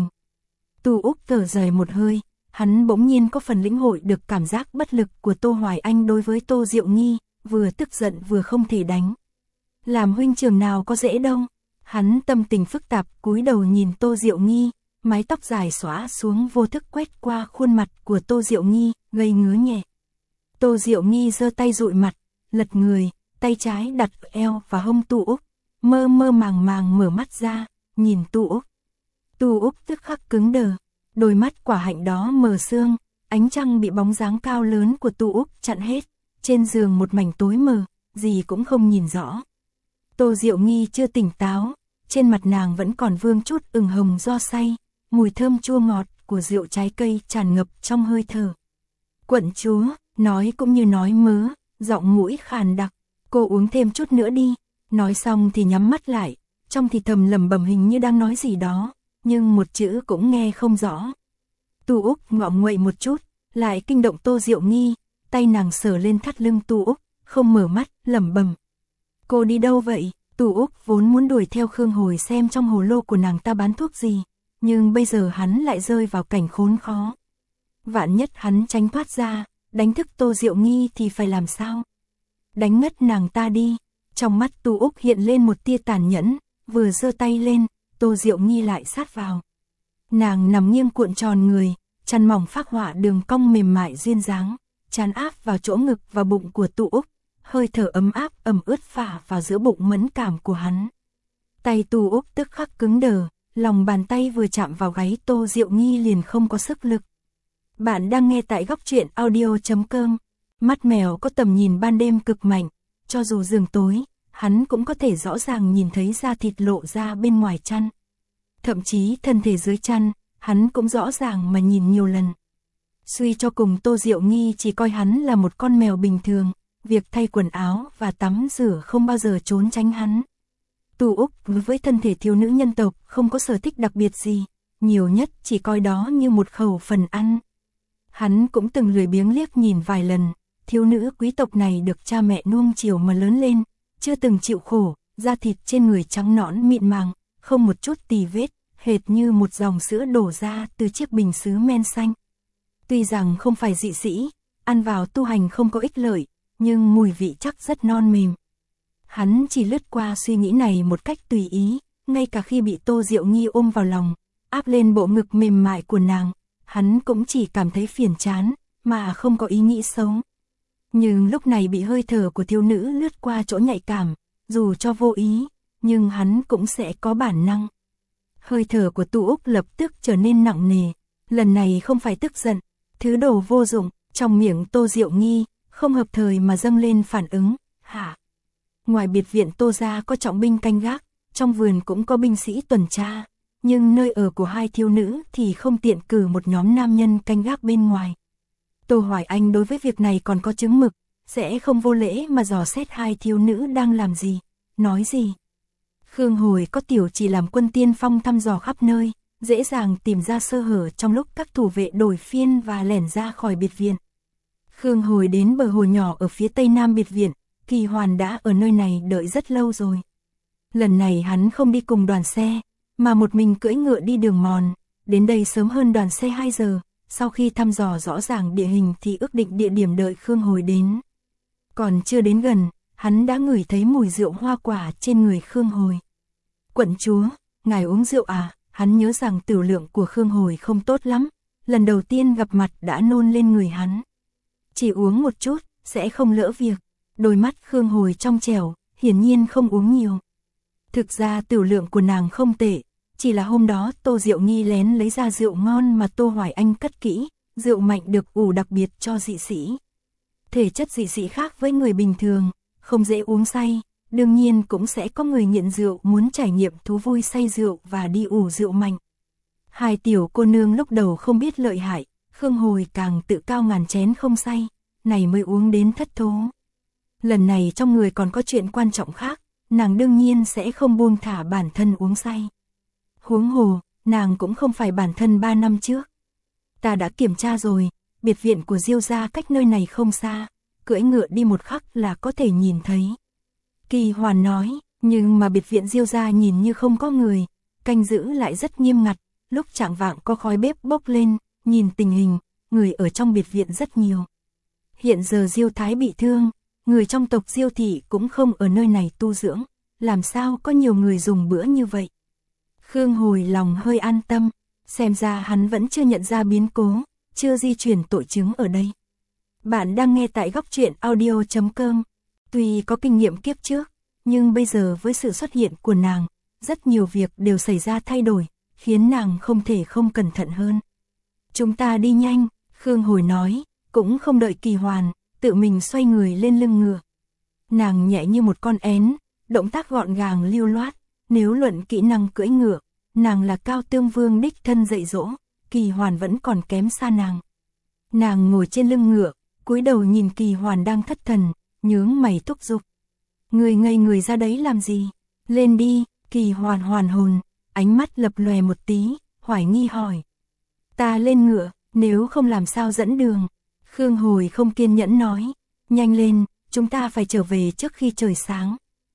Tu Úc thở dài một hơi, hắn bỗng nhiên có phần lĩnh hội được cảm giác bất lực của Tô Hoài Anh đối với Tô Diệu Nghi, vừa tức giận vừa không thể đánh. Làm huynh trưởng nào có dễ đâu. Hắn tâm tình phức tạp cúi đầu nhìn Tô Diệu Nghi, mái tóc dài xõa xuống vô thức quét qua khuôn mặt của Tô Diệu Nghi, gây ngứa nhẹ. Tô Diệu Nghi giơ tay dụi mặt, lật người, tay trái đặt eo và hông Tu Úc, mơ mơ màng màng mở mắt ra, nhìn Tu Úc. Tu Úc tức khắc cứng đờ, đôi mắt quả hạnh đó mờ sương, ánh trăng bị bóng dáng cao lớn của Tu Úc chặn hết, trên giường một mảnh tối mờ, gì cũng không nhìn rõ. Tô Diệu Nghi chưa tỉnh táo, trên mặt nàng vẫn còn vương chút ửng hồng do say, mùi thơm chua ngọt của rượu trái cây tràn ngập trong hơi thở. Quận chúa, nói cũng như nói mớ, giọng mũi khàn đặc, cô uống thêm chút nữa đi. Nói xong thì nhắm mắt lại, trong thì thầm lẩm bẩm hình như đang nói gì đó, nhưng một chữ cũng nghe không rõ. Tu Úc ngọ nguậy một chút, lại kinh động Tô Diệu Nghi, tay nàng sờ lên thắt lưng Tu Úc, không mở mắt, lẩm bẩm. Cô đi đâu vậy? Tu Úc vốn muốn đuổi theo Khương Hồi xem trong hồ lô của nàng ta bán thuốc gì, nhưng bây giờ hắn lại rơi vào cảnh khốn khó. Vạn nhất hắn tránh thoát ra, đánh thức Tô Diệu Nghi thì phải làm sao? Đánh ngất nàng ta đi. Trong mắt Tu Úc hiện lên một tia tàn nhẫn, vừa giơ tay lên, Tô Diệu Nghi lại sát vào. Nàng nằm nghiêng cuộn tròn người, chăn mỏng phác họa đường cong mềm mại duyên dáng, tràn áp vào chỗ ngực và bụng của Tu Úc, hơi thở ấm áp ẩm ướt phả vào giữa bụng mẫn cảm của hắn. Tay Tu Úc tức khắc cứng đờ, lòng bàn tay vừa chạm vào gáy Tô Diệu Nghi liền không có sức lực. Bạn đang nghe tại góc truyện audio.com. Mắt mèo có tầm nhìn ban đêm cực mạnh, cho dù giường tối, hắn cũng có thể rõ ràng nhìn thấy da thịt lộ ra bên ngoài chăn. Thậm chí thân thể dưới chăn, hắn cũng rõ ràng mà nhìn nhiều lần. Suy cho cùng Tô Diệu Nghi chỉ coi hắn là một con mèo bình thường, việc thay quần áo và tắm rửa không bao giờ trốn tránh hắn. Tu Úc với thân thể thiếu nữ nhân tộc không có sở thích đặc biệt gì, nhiều nhất chỉ coi đó như một khẩu phần ăn. Hắn cũng từng lười biếng liếc nhìn vài lần, thiếu nữ quý tộc này được cha mẹ nuông chiều mà lớn lên, chưa từng chịu khổ, da thịt trên người trắng nõn mịn màng, không một chút tì vết, hệt như một dòng sữa đổ ra từ chiếc bình sứ men xanh. Tuy rằng không phải dị sĩ, ăn vào tu hành không có ích lợi, nhưng mùi vị chắc rất non mềm. Hắn chỉ lướt qua suy nghĩ này một cách tùy ý, ngay cả khi bị Tô Diệu Nghi ôm vào lòng, áp lên bộ ngực mềm mại của nàng, hắn cũng chỉ cảm thấy phiền chán, mà không có ý nghĩ xấu. Nhưng lúc này bị hơi thở của thiếu nữ lướt qua chỗ nhạy cảm, dù cho vô ý, nhưng hắn cũng sẽ có bản năng. Hơi thở của Tu Úc lập tức trở nên nặng nề, lần này không phải tức giận, thứ đồ vô dụng, trong miệng Tô Diệu Nghi, không hợp thời mà dâng lên phản ứng, hả? Ngoài biệt viện Tô gia có trọng binh canh gác, trong vườn cũng có binh sĩ tuần tra, nhưng nơi ở của hai thiếu nữ thì không tiện cử một nhóm nam nhân canh gác bên ngoài. Tô Hoài Anh đối với việc này còn có chứng mực, sẽ không vô lễ mà dò xét hai thiếu nữ đang làm gì, nói gì. Khương Hồi có tiểu chỉ làm quân tiên phong thăm dò khắp nơi, dễ dàng tìm ra sơ hở trong lúc các thủ vệ đổi phiên và lẻn ra khỏi biệt viện. Khương Hồi đến bờ hồ nhỏ ở phía tây nam biệt viện, Kỳ Hoàn đã ở nơi này đợi rất lâu rồi. Lần này hắn không đi cùng đoàn xe, mà một mình cưỡi ngựa đi đường mòn, đến đây sớm hơn đoàn xe 2 giờ, sau khi thăm dò rõ ràng địa hình thì ước định địa điểm đợi Khương Hồi đến. Còn chưa đến gần, hắn đã ngửi thấy mùi rượu hoa quả trên người Khương Hồi. Quận chúa, ngài uống rượu à? Hắn nhớ rằng tửu lượng của Khương Hồi không tốt lắm, lần đầu tiên gặp mặt đã nôn lên người hắn. Chỉ uống một chút, sẽ không lỡ việc. Đôi mắt Khương Hồi trong trẻo, hiển nhiên không uống nhiều. Thực ra tửu lượng của nàng không tệ, chỉ là hôm đó Tô Diệu Nghi lén lấy ra rượu ngon mà Tô Hoài Anh cất kỹ, rượu mạnh được ủ đặc biệt cho dị sĩ. Thể chất dị sĩ khác với người bình thường, không dễ uống say, đương nhiên cũng sẽ có người nghiện rượu muốn trải nghiệm thú vui say rượu và đi ủ rượu mạnh. Hai tiểu cô nương lúc đầu không biết lợi hại, Khương Hồi càng tự cao ngàn chén không say, này mới uống đến thất thố. Lần này trong người còn có chuyện quan trọng khác, nàng đương nhiên sẽ không buông thả bản thân uống say. Huống hồ, nàng cũng không phải bản thân 3 năm trước. Ta đã kiểm tra rồi, biệt viện của Diêu gia cách nơi này không xa, cưỡi ngựa đi một khắc là có thể nhìn thấy. Kỳ Hoàn nói, nhưng mà biệt viện Diêu gia nhìn như không có người, canh giữ lại rất nghiêm ngặt, lúc chạng vạng có khói bếp bốc lên, nhìn tình hình, người ở trong biệt viện rất nhiều. Hiện giờ Diêu Thái bị thương, người trong tộc Diêu thị cũng không ở nơi này tu dưỡng, làm sao có nhiều người dùng bữa như vậy. Khương Hồi lòng hơi an tâm, xem ra hắn vẫn chưa nhận ra biến cố, chưa di chuyển tội chứng ở đây. Bạn đang nghe tại góc truyện audio.com. Tuy có kinh nghiệm kiếp trước, nhưng bây giờ với sự xuất hiện của nàng, rất nhiều việc đều xảy ra thay đổi, khiến nàng không thể không cẩn thận hơn. Chúng ta đi nhanh, Khương Hồi nói, cũng không đợi Kỳ Hoàn, tự mình xoay người lên lưng ngựa. Nàng nhẹ như một con én, động tác gọn gàng lưu loát, nếu luận kỹ năng cưỡi ngựa, nàng là Cao Tương Vương đích thân dạy dỗ, Kỳ Hoàn vẫn còn kém xa nàng. Nàng ngồi trên lưng ngựa, cúi đầu nhìn Kỳ Hoàn đang thất thần, nhướng mày thúc giục. Người ngây người ra đấy làm gì? Lên đi, Kỳ Hoàn hoàn hồn, ánh mắt lập lòe một tí, hoài nghi hỏi. Ta lên ngựa, nếu không làm sao dẫn đường. Khương Hồi không kiên nhẫn nói, nhanh lên, chúng ta phải trở về trước khi trời sáng.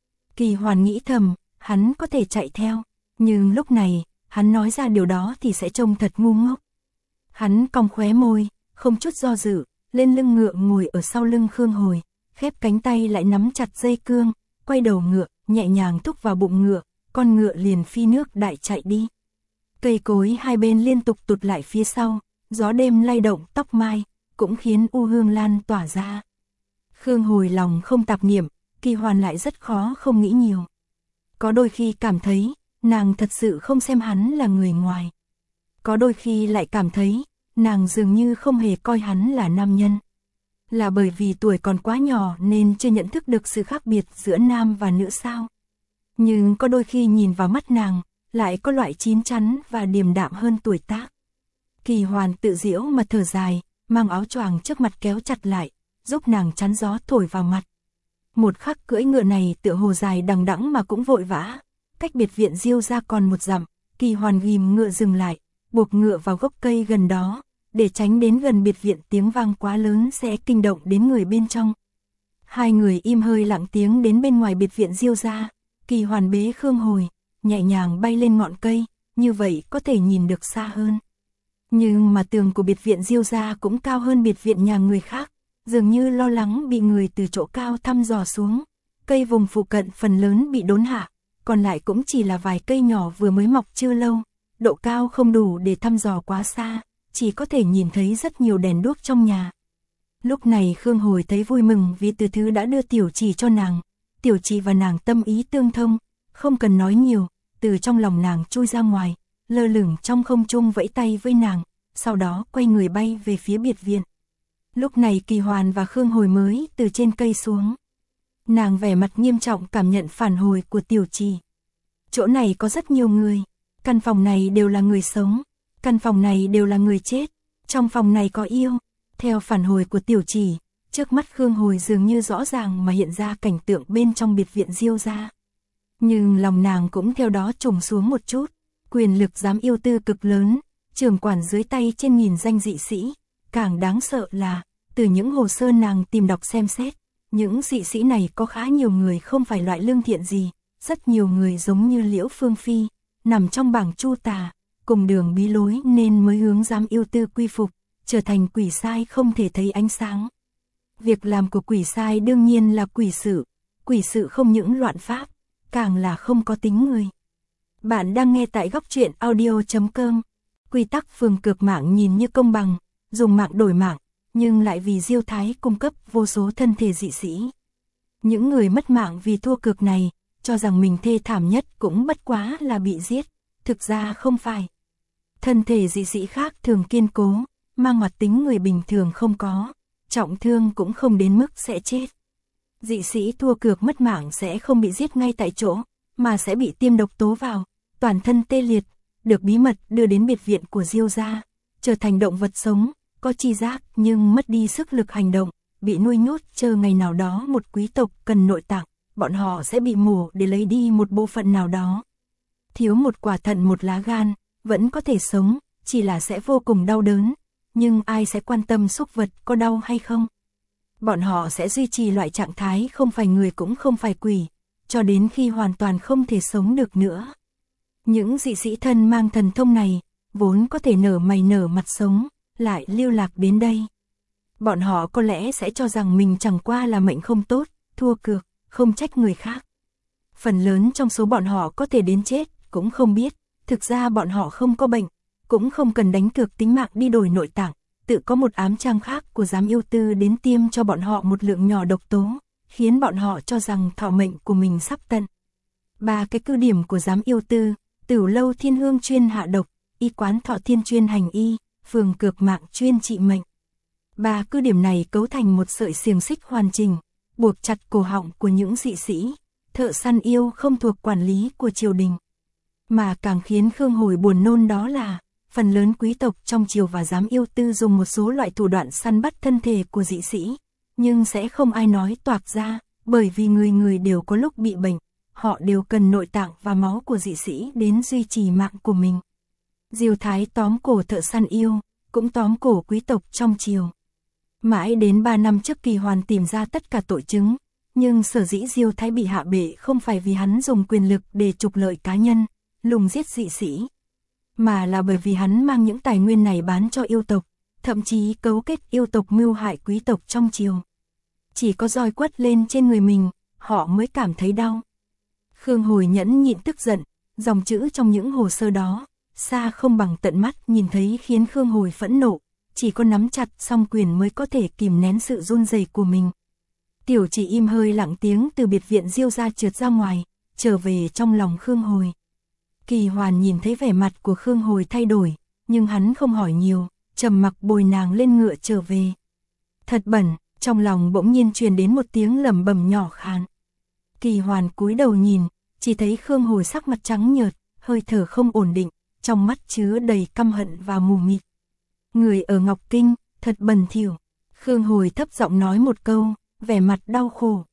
Kỳ Hoàn nghĩ thầm, hắn có thể chạy theo, nhưng lúc này, hắn nói ra điều đó thì sẽ trông thật ngu ngốc. Hắn cong khóe môi, không chút do dự, lên lưng ngựa ngồi ở sau lưng Khương Hồi, khép cánh tay lại nắm chặt dây cương, quay đầu ngựa, nhẹ nhàng thúc vào bụng ngựa, con ngựa liền phi nước đại chạy đi. Cây cối hai bên liên tục tụt lại phía sau, gió đêm lay động tóc mai, cũng khiến u hương lan tỏa ra. Khương Hồi lòng không tạp niệm, Kỳ Hoàn lại rất khó không nghĩ nhiều. Có đôi khi cảm thấy, nàng thật sự không xem hắn là người ngoài. Có đôi khi lại cảm thấy, nàng dường như không hề coi hắn là nam nhân. Là bởi vì tuổi còn quá nhỏ nên chưa nhận thức được sự khác biệt giữa nam và nữ sao. Nhưng có đôi khi nhìn vào mắt nàng, lại có loại chín chắn và điềm đạm hơn tuổi tác. Kỳ Hoàn tự giễu mà thở dài, mang áo choàng trước mặt kéo chặt lại, giúp nàng chắn gió thổi vào mặt. Một khắc cưỡi ngựa này tựa hồ dài đằng đẵng mà cũng vội vã. Cách biệt viện Diêu ra còn 1 dặm, Kỳ Hoàn ghim ngựa dừng lại, buộc ngựa vào gốc cây gần đó, để tránh đến gần biệt viện tiếng vang quá lớn sẽ kinh động đến người bên trong. Hai người im hơi lặng tiếng đến bên ngoài biệt viện Diêu ra, Kỳ Hoàn bế Khương Hồi, nhẹ nhàng bay lên ngọn cây, như vậy có thể nhìn được xa hơn. Nhưng mà tường của biệt viện Diêu ra cũng cao hơn biệt viện nhà người khác, dường như lo lắng bị người từ chỗ cao thăm dò xuống. Cây vùng phụ cận phần lớn bị đốn hạ, còn lại cũng chỉ là vài cây nhỏ vừa mới mọc chưa lâu, độ cao không đủ để thăm dò quá xa, chỉ có thể nhìn thấy rất nhiều đèn đuốc trong nhà. Lúc này Khương Hồi thấy vui mừng vì Từ Thứ đã đưa Tiểu Chỉ cho nàng, Tiểu Chỉ và nàng tâm ý tương thông, không cần nói nhiều, từ trong lòng nàng chui ra ngoài, lơ lửng trong không trung vẫy tay với nàng, sau đó quay người bay về phía biệt viện. Lúc này Kỳ Hoàn và Khương Hồi mới từ trên cây xuống. Nàng vẻ mặt nghiêm trọng cảm nhận phản hồi của Tiểu Chỉ. Chỗ này có rất nhiều người, căn phòng này đều là người sống, căn phòng này đều là người chết, trong phòng này có yêu. Theo phản hồi của Tiểu Chỉ, trước mắt Khương Hồi dường như rõ ràng mà hiện ra cảnh tượng bên trong biệt viện Diêu gia. Nhưng lòng nàng cũng theo đó trùng xuống một chút, quyền lực giám yêu tư cực lớn, trưởng quản dưới tay trên nghìn danh dị sĩ. Càng đáng sợ là, từ những hồ sơ nàng tìm đọc xem xét, những dị sĩ này có khá nhiều người không phải loại lương thiện gì, rất nhiều người giống như Liễu Phương Phi, nằm trong bảng chu tà, cùng đường bí lối nên mới hướng giám yêu tư quy phục, trở thành quỷ sai không thể thấy ánh sáng. Việc làm của quỷ sai đương nhiên là quỷ sự không những loạn pháp, càng là không có tính người. Bạn đang nghe tại góc truyện audio.com. Quy tắc phường cược mạng nhìn như công bằng, dùng mạng đổi mạng, nhưng lại vì Diêu Thái cung cấp vô số thân thể dị sĩ. Những người mất mạng vì thua cược này, cho rằng mình thê thảm nhất cũng bất quá là bị giết, thực ra không phải. Thân thể dị sĩ khác thường kiên cố, mang hoạt tính người bình thường không có, trọng thương cũng không đến mức sẽ chết. Dị sĩ thua cược mất mạng sẽ không bị giết ngay tại chỗ, mà sẽ bị tiêm độc tố vào, toàn thân tê liệt, được bí mật đưa đến biệt viện của Diêu gia, trở thành động vật sống, có tri giác nhưng mất đi sức lực hành động, bị nuôi nhốt chờ ngày nào đó một quý tộc cần nội tạng, bọn họ sẽ bị mổ để lấy đi một bộ phận nào đó. Thiếu một quả thận một lá gan, vẫn có thể sống, chỉ là sẽ vô cùng đau đớn, nhưng ai sẽ quan tâm súc vật có đau hay không? Bọn họ sẽ duy trì loại trạng thái không phải người cũng không phải quỷ, cho đến khi hoàn toàn không thể sống được nữa. Những dị sĩ thân mang thần thông này, vốn có thể nở mày nở mặt sống, lại lưu lạc đến đây. Bọn họ có lẽ sẽ cho rằng mình chẳng qua là mệnh không tốt, thua cược, không trách người khác. Phần lớn trong số bọn họ có thể đến chết, cũng không biết, thực ra bọn họ không có bệnh, cũng không cần đánh cược tính mạng đi đổi nội tạng, tự có một ám trang khác của giám yêu tư đến tiêm cho bọn họ một lượng nhỏ độc tố, khiến bọn họ cho rằng thọ mệnh của mình sắp tận. 3 cái cứ điểm của giám yêu tư: Tửu lâu Thiên Hương chuyên hạ độc, y quán Thọ Thiên chuyên hành y, phường Cược Mạng chuyên trị mệnh. 3 cứ điểm này cấu thành một sợi xiềng xích hoàn chỉnh, buộc chặt cổ họng của những dị sĩ, thợ săn yêu không thuộc quản lý của triều đình. Mà càng khiến Khương Hồi buồn nôn đó là, phần lớn quý tộc trong triều và giám yêu tư dùng một số loại thủ đoạn săn bắt thân thể của dị sĩ, nhưng sẽ không ai nói toạc ra, bởi vì người người đều có lúc bị bệnh, họ đều cần nội tạng và máu của dị sĩ đến duy trì mạng của mình. Diêu Thái tóm cổ thợ săn yêu, cũng tóm cổ quý tộc trong triều. Mãi đến 3 năm trước Kỳ Hoàn tìm ra tất cả tội chứng, nhưng sở dĩ Diêu Thái bị hạ bệ không phải vì hắn dùng quyền lực để trục lợi cá nhân, lùng giết dị sĩ, mà là bởi vì hắn mang những tài nguyên này bán cho yêu tộc, thậm chí cấu kết yêu tộc mưu hại quý tộc trong triều. Chỉ có roi quất lên trên người mình, họ mới cảm thấy đau. Khương Hồi nhẫn nhịn tức giận, dòng chữ trong những hồ sơ đó, xa không bằng tận mắt nhìn thấy khiến Khương Hồi phẫn nộ, chỉ có nắm chặt song quyền mới có thể kìm nén sự run rẩy của mình. Tiểu Chỉ im hơi lặng tiếng từ biệt viện Diêu gia trượt ra ngoài, trở về trong lòng Khương Hồi. Kỳ Hoàn nhìn thấy vẻ mặt của Khương Hồi thay đổi, nhưng hắn không hỏi nhiều, trầm mặc bồi nàng lên ngựa trở về. Thật bẩn, trong lòng bỗng nhiên truyền đến một tiếng lẩm bẩm nhỏ khàn. Kỳ Hoàn cúi đầu nhìn, chỉ thấy Khương Hồi sắc mặt trắng nhợt, hơi thở không ổn định, trong mắt chứa đầy căm hận và mù mịt. Người ở Ngọc Kinh, thật bẩn thỉu. Khương Hồi thấp giọng nói một câu, vẻ mặt đau khổ.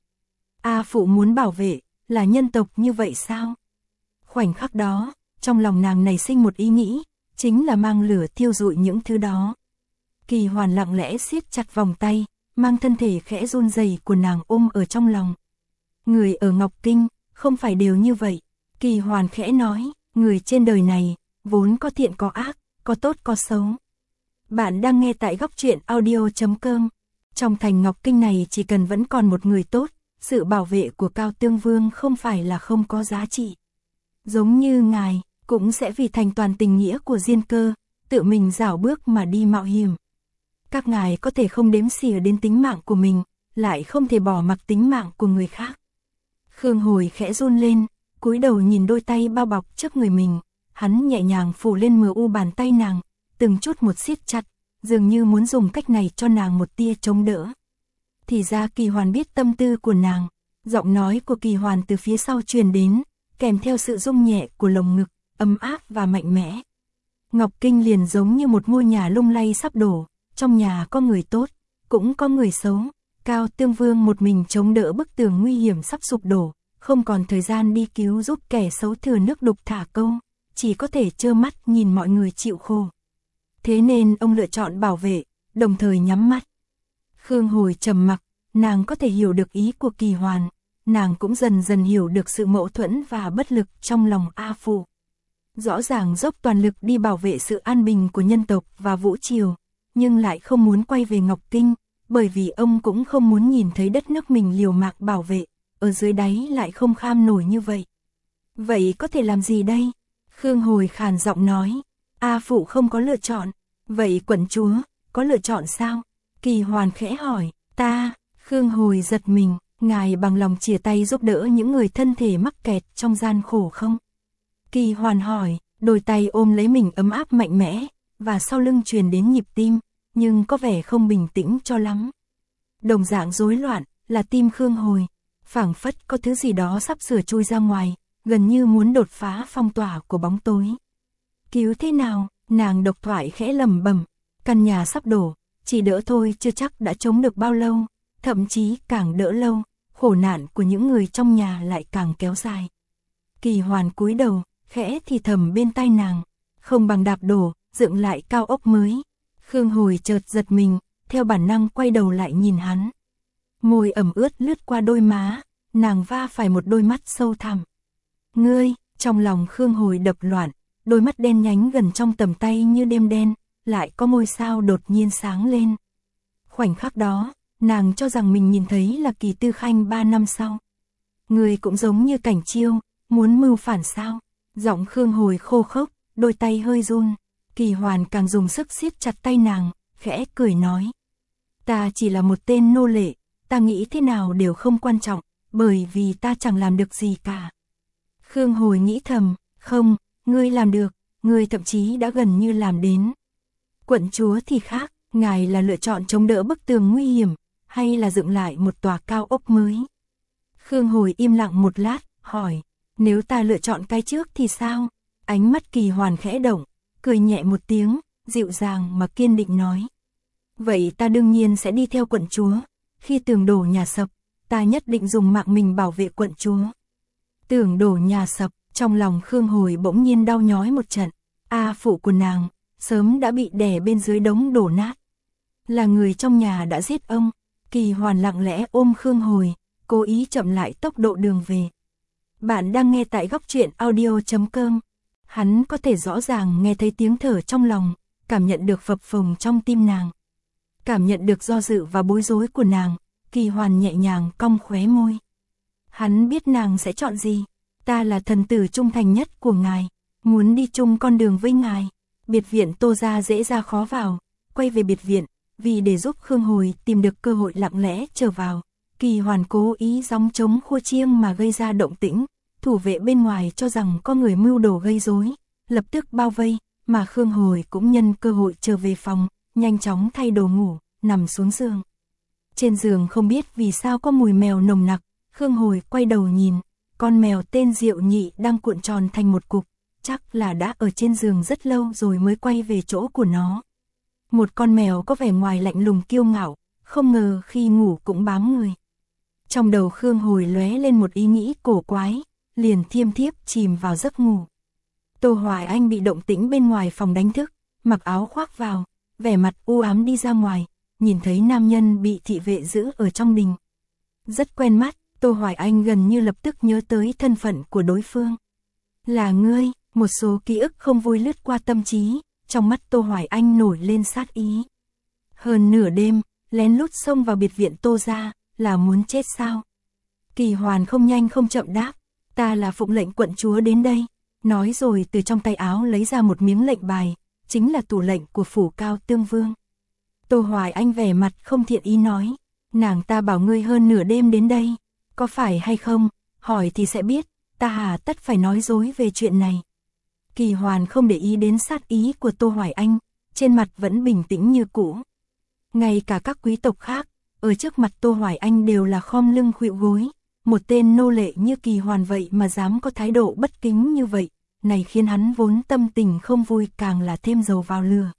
A phụ muốn bảo vệ, là nhân tộc như vậy sao? Khoảnh khắc đó, trong lòng nàng nảy sinh một ý nghĩ, chính là mang lửa thiêu rụi những thứ đó. Kỳ Hoàn lặng lẽ siết chặt vòng tay, mang thân thể khẽ run rẩy của nàng ôm ở trong lòng. Người ở Ngọc Kinh, không phải đều như vậy. Kỳ Hoàn khẽ nói, người trên đời này, vốn có thiện có ác, có tốt có xấu. Bạn đang nghe tại góc truyện audio.com. Trong thành Ngọc Kinh này chỉ cần vẫn còn một người tốt, sự bảo vệ của Cao Tương Vương không phải là không có giá trị. Giống như ngài, cũng sẽ vì thành toàn tình nghĩa của Diên Cơ, tự mình rảo bước mà đi mạo hiểm. Các ngài có thể không đếm xỉa đến tính mạng của mình, lại không thể bỏ mặc tính mạng của người khác. Khương Hồi khẽ run lên, cúi đầu nhìn đôi tay bao bọc trước người mình, hắn nhẹ nhàng phủ lên mờ u bàn tay nàng, từng chút một siết chặt, dường như muốn dùng cách này cho nàng một tia chống đỡ. Thì ra Kỳ Hoàn biết tâm tư của nàng, giọng nói của Kỳ Hoàn từ phía sau truyền đến, kèm theo sự rung nhẹ của lồng ngực, ấm áp và mạnh mẽ. Ngọc Kinh liền giống như một ngôi nhà lung lay sắp đổ, trong nhà có người tốt, cũng có người xấu. Cao Tương Vương một mình chống đỡ bức tường nguy hiểm sắp sụp đổ, không còn thời gian đi cứu giúp kẻ xấu thừa nước đục thả câu, chỉ có thể trơ mắt nhìn mọi người chịu khổ. Thế nên ông lựa chọn bảo vệ, đồng thời nhắm mắt. Khương Hồi trầm mặc, nàng có thể hiểu được ý của Kỳ Hoàn, nàng cũng dần dần hiểu được sự mâu thuẫn và bất lực trong lòng A Phụ. Rõ ràng dốc toàn lực đi bảo vệ sự an bình của nhân tộc và vũ triều, nhưng lại không muốn quay về Ngọc Kinh, bởi vì ông cũng không muốn nhìn thấy đất nước mình liều mạng bảo vệ, ở dưới đáy lại không kham nổi như vậy. Vậy có thể làm gì đây? Khương Hồi khàn giọng nói, A Phụ không có lựa chọn, vậy quận chúa, có lựa chọn sao? Kỳ Hoàn khẽ hỏi, ta, Khương Hồi giật mình, ngài bằng lòng chia tay giúp đỡ những người thân thể mắc kẹt trong gian khổ không? Kỳ Hoàn hỏi, đôi tay ôm lấy mình ấm áp mạnh mẽ, và sau lưng truyền đến nhịp tim, nhưng có vẻ không bình tĩnh cho lắm. Đồng dạng rối loạn, là tim Khương Hồi, phảng phất có thứ gì đó sắp sửa chui ra ngoài, gần như muốn đột phá phong tỏa của bóng tối. Cứu thế nào? Nàng độc thoại khẽ lẩm bẩm, căn nhà sắp đổ, chỉ đỡ thôi chưa chắc đã chống được bao lâu, thậm chí càng đỡ lâu, khổ nạn của những người trong nhà lại càng kéo dài. Kỳ Hoàn cúi đầu, khẽ thì thầm bên tai nàng, không bằng đạp đổ, dựng lại cao ốc mới. Khương Hồi chợt giật mình, theo bản năng quay đầu lại nhìn hắn. Môi ẩm ướt lướt qua đôi má, nàng va phải một đôi mắt sâu thẳm. Ngươi, trong lòng Khương Hồi đập loạn, đôi mắt đen nhánh gần trong tầm tay như đêm đen, lại có ngôi sao đột nhiên sáng lên. Khoảnh khắc đó, nàng cho rằng mình nhìn thấy là Kỳ Tư Khanh 3 năm sau. Ngươi cũng giống như Cảnh Chiêu, muốn mưu phản sao? Giọng Khương Hồi khô khốc, đôi tay hơi run. Kỳ Hoàn càng dùng sức siết chặt tay nàng, khẽ cười nói. Ta chỉ là một tên nô lệ, ta nghĩ thế nào đều không quan trọng, bởi vì ta chẳng làm được gì cả. Khương Hồi nghĩ thầm, không, ngươi làm được, ngươi thậm chí đã gần như làm đến. Quận chúa thì khác, ngài là lựa chọn chống đỡ bức tường nguy hiểm, hay là dựng lại một tòa cao ốc mới? Khương Hồi im lặng một lát, hỏi, nếu ta lựa chọn cái trước thì sao? Ánh mắt Kỳ Hoàn khẽ động, cười nhẹ một tiếng, dịu dàng mà kiên định nói. Vậy ta đương nhiên sẽ đi theo quận chúa, khi tường đổ nhà sập, ta nhất định dùng mạng mình bảo vệ quận chúa. Tường đổ nhà sập, trong lòng Khương Hồi bỗng nhiên đau nhói một trận, phụ của nàng, sớm đã bị đè bên dưới đống đổ nát. Là người trong nhà đã giết ông. Kỳ Hoàn lặng lẽ ôm Khương Hồi, cố ý chậm lại tốc độ đường về. Bạn đang nghe tại góc truyện audio.com. Hắn có thể rõ ràng nghe thấy tiếng thở trong lòng, cảm nhận được phập phồng trong tim nàng. Cảm nhận được do dự và bối rối của nàng, Kỳ Hoàn nhẹ nhàng cong khóe môi. Hắn biết nàng sẽ chọn gì. Ta là thần tử trung thành nhất của ngài, muốn đi chung con đường với ngài. Biệt viện Tô gia dễ ra khó vào, quay về biệt viện, vì để giúp Khương Hồi tìm được cơ hội lặng lẽ trở vào. Kỳ Hoàn cố ý gióng trống khua chiêng mà gây ra động tĩnh, thủ vệ bên ngoài cho rằng có người mưu đồ gây rối, lập tức bao vây, mà Khương Hồi cũng nhân cơ hội trở về phòng, nhanh chóng thay đồ ngủ, nằm xuống giường. Trên giường không biết vì sao có mùi mèo nồng nặc, Khương Hồi quay đầu nhìn, con mèo tên Diệu Nhị đang cuộn tròn thành một cục, chắc là đã ở trên giường rất lâu rồi mới quay về chỗ của nó. Một con mèo có vẻ ngoài lạnh lùng kiêu ngạo, không ngờ khi ngủ cũng bám người. Trong đầu Khương Hồi lóe lên một ý nghĩ cổ quái, liền thiêm thiếp chìm vào giấc ngủ. Tô Hoài Anh bị động tĩnh bên ngoài phòng đánh thức, mặc áo khoác vào, vẻ mặt u ám đi ra ngoài, nhìn thấy nam nhân bị thị vệ giữ ở trong đình. Rất quen mắt, Tô Hoài Anh gần như lập tức nhớ tới thân phận của đối phương. Là ngươi, một số ký ức không vui lướt qua tâm trí, trong mắt Tô Hoài Anh nổi lên sát ý. Hơn nửa đêm, lén lút xông vào biệt viện Tô gia, là muốn chết sao? Kỳ Hoàn không nhanh không chậm đáp, ta là phụng lệnh quận chúa đến đây. Nói rồi từ trong tay áo lấy ra một miếng lệnh bài, chính là tủ lệnh của phủ Cao Tương Vương. Tô Hoài Anh vẻ mặt không thiện ý nói, nàng ta bảo ngươi hơn nửa đêm đến đây, có phải hay không, hỏi thì sẽ biết, ta hà tất phải nói dối về chuyện này. Kỳ Hoàn không để ý đến sát ý của Tô Hoài Anh, trên mặt vẫn bình tĩnh như cũ. Ngay cả các quý tộc khác, ở trước mặt Tô Hoài Anh đều là khom lưng khuỵu gối, một tên nô lệ như Kỳ Hoàn vậy mà dám có thái độ bất kính như vậy, này khiến hắn vốn tâm tình không vui càng là thêm dầu vào lửa.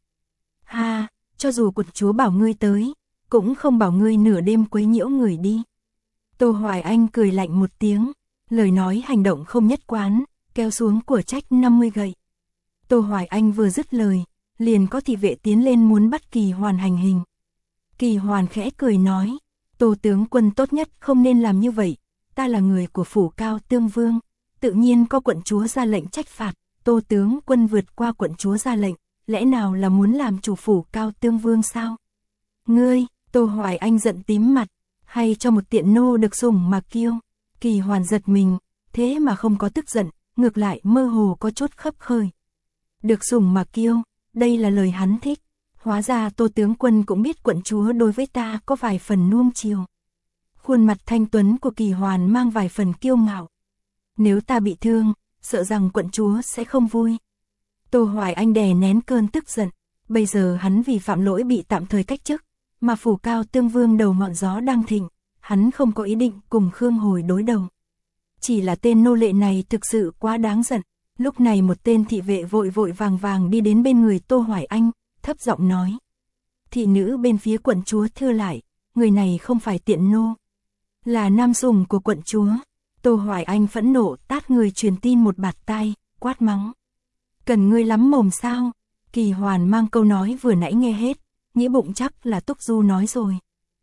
Ha, cho dù quận chúa bảo ngươi tới, cũng không bảo ngươi nửa đêm quấy nhiễu người đi. Tô Hoài Anh cười lạnh một tiếng, lời nói hành động không nhất quán, kéo xuống của trách 50 gậy. Tô Hoài Anh vừa dứt lời, liền có thị vệ tiến lên muốn bắt Kỳ Hoàn hành hình. Kỳ Hoàn khẽ cười nói, Tô tướng quân tốt nhất không nên làm như vậy, ta là người của phủ Cao Tương Vương, tự nhiên có quận chúa ra lệnh trách phạt, Tô tướng quân vượt qua quận chúa ra lệnh, lẽ nào là muốn làm chủ phủ Cao Tương Vương sao? Ngươi, Tô Hoài Anh giận tím mặt, hay cho một tiện nô được sủng mà kiêu. Kỳ Hoàn giật mình, thế mà không có tức giận, ngược lại mơ hồ có chút khấp khởi. Được sủng mà kiêu, đây là lời hắn thích. Hóa ra Tô tướng quân cũng biết quận chúa đối với ta có vài phần nuông chiều. Khuôn mặt thanh tuấn của Kỳ Hoàn mang vài phần kiêu ngạo. Nếu ta bị thương, sợ rằng quận chúa sẽ không vui. Tô Hoài Anh đè nén cơn tức giận, bây giờ hắn vì phạm lỗi bị tạm thời cách chức, mà phủ Cao Tương Vương đầu ngọn gió đang thịnh, hắn không có ý định cùng Khương Hồi đối đầu. Chỉ là tên nô lệ này thực sự quá đáng giận. Lúc này một tên thị vệ vội vội vàng vàng đi đến bên người Tô Hoài Anh, thấp giọng nói. Thị nữ bên phía quận chúa thưa lại, người này không phải tiện nô, là nam sủng của quận chúa. Tô Hoài Anh phẫn nộ tát người truyền tin một bạt tai, quát mắng. Cần ngươi lắm mồm sao? Kỳ Hoàn mang câu nói vừa nãy nghe hết, nghĩ bụng chắc là Túc Du nói rồi.